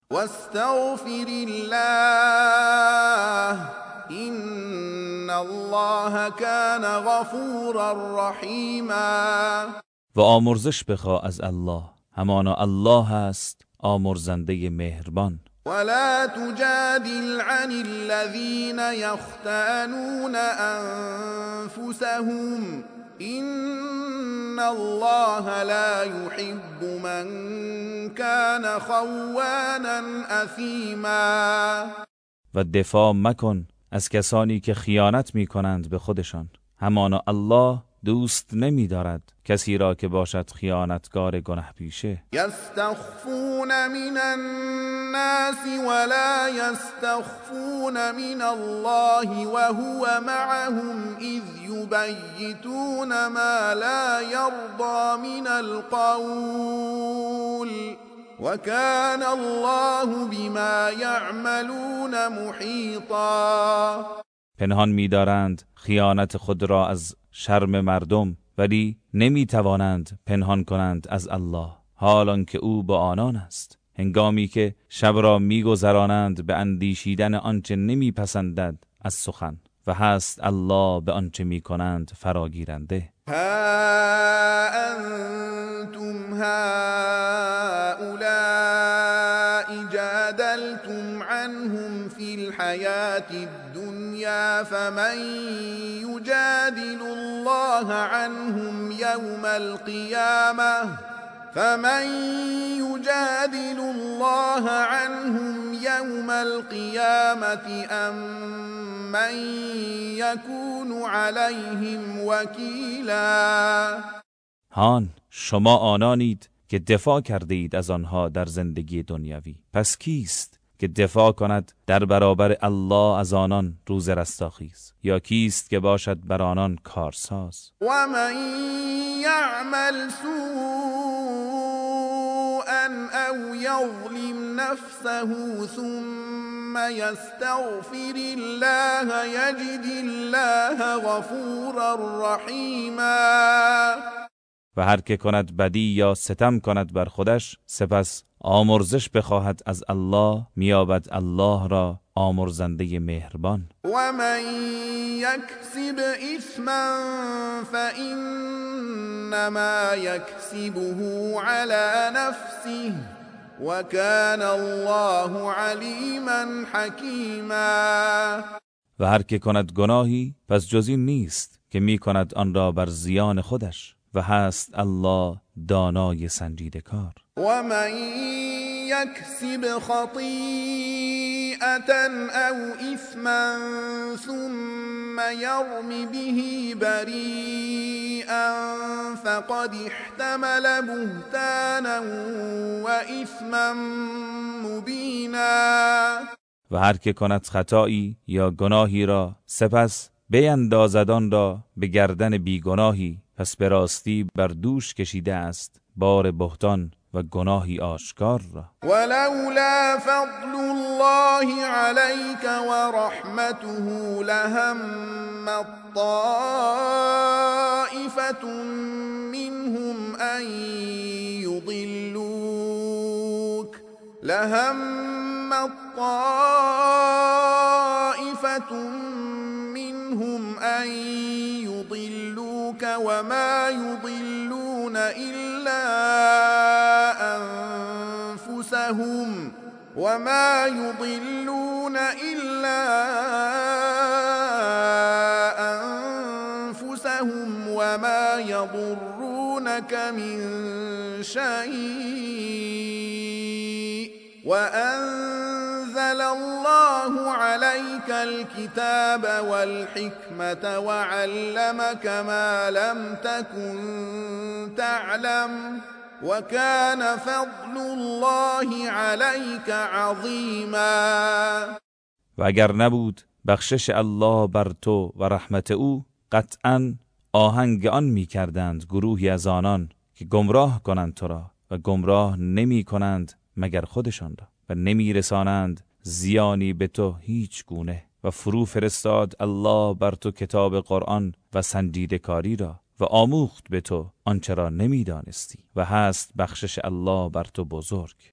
واستغفر الله إن الله كان غفورا رحیما. و آمرزش بخواه از الله، همانا الله است آمرزنده مهربان. ولا تجادل عن الذين يختانون أنفسهم إن الله لا يحب من كان خوانا أثیما. و دفاع مکن از کسانی که خیانت می کنند به خودشان، همانا الله دوست نمی دارد کسی را که باشد خیانتکار گناه پیشه. یستخفون من الناس ولا یستخفون من الله وهو معهم اذ یبیتون ما لا یرضى من القول وكان الله بما یعملون محیطا. پنهان می‌دارند خیانت خود را از شرم مردم، ولی نمی‌توانند پنهان کنند از الله، حالان که او با آنان است. هنگامی که شب را می‌گذرانند به اندیشیدن آنچه نمی‌پسندد از سخن، و هست الله به آنچه می‌کنند فراگیرنده. ها انتم هؤلاء جادلتم عنهم في الحياة الدنيا فمن يجادل الله عنهم يوم القيامة أم من يكون عليهم وكيلا. هان شما آنانید که دفاع کرده اید از آنها در زندگی دنیوی، پس کیست که دفاع کند در برابر الله از آنان روز رستاخیز؟ یا کیست که باشد بر آنان کارساز؟ و من یعمل سوءا او یظلم نفسه ثم یستغفر الله یجد الله غفورا رحیما. و هر که کند بدی یا ستم کند بر خودش، سپس آمرزش بخواهد از الله، میابد الله را آمرزنده مهربان. و من یکسب اثما فانما یکسبه علی نفسه و کان الله علیما حکیما. و هر که کند گناهی، پس جز این نیست که میکند آن را بر زیان خودش، و هست الله دانای سنجیده کار. و من یکسب خطیئة او اثما ثم یرم به بریئا فقد احتمل بهتانا و اثما مبینا. و هر که کند خطایی یا گناهی را، سپس بیندازد آن را به گردن بیگناهی، پس به راستی بر دوش کشیده است بار بهتان و گناهی آشکار را. ولولا فضل الله عليك ورحمته لهم طائفة منهم أن يضلوك وما يضلون إلا أنفسهم وما يضرونك من شيء وأنزل الله عليك الكتاب والحكمة وعلمك ما لم تكن تعلم وكان فضل الله عليك عظيما. و اگر نبود بخشش الله بر تو و رحمت او، قطعاً آهنگ آن می کردند گروهی از آنان که گمراه کنند تو را، و گمراه نمی کنند مگر خودشان را، و نمی رسانند زیانی به تو هیچ گونه. و فرو فرستاد الله بر تو کتاب قرآن و سنجیده کاری را، و آموخت به تو آنچه را نمی دانستی، و هست بخشش الله بر تو بزرگ.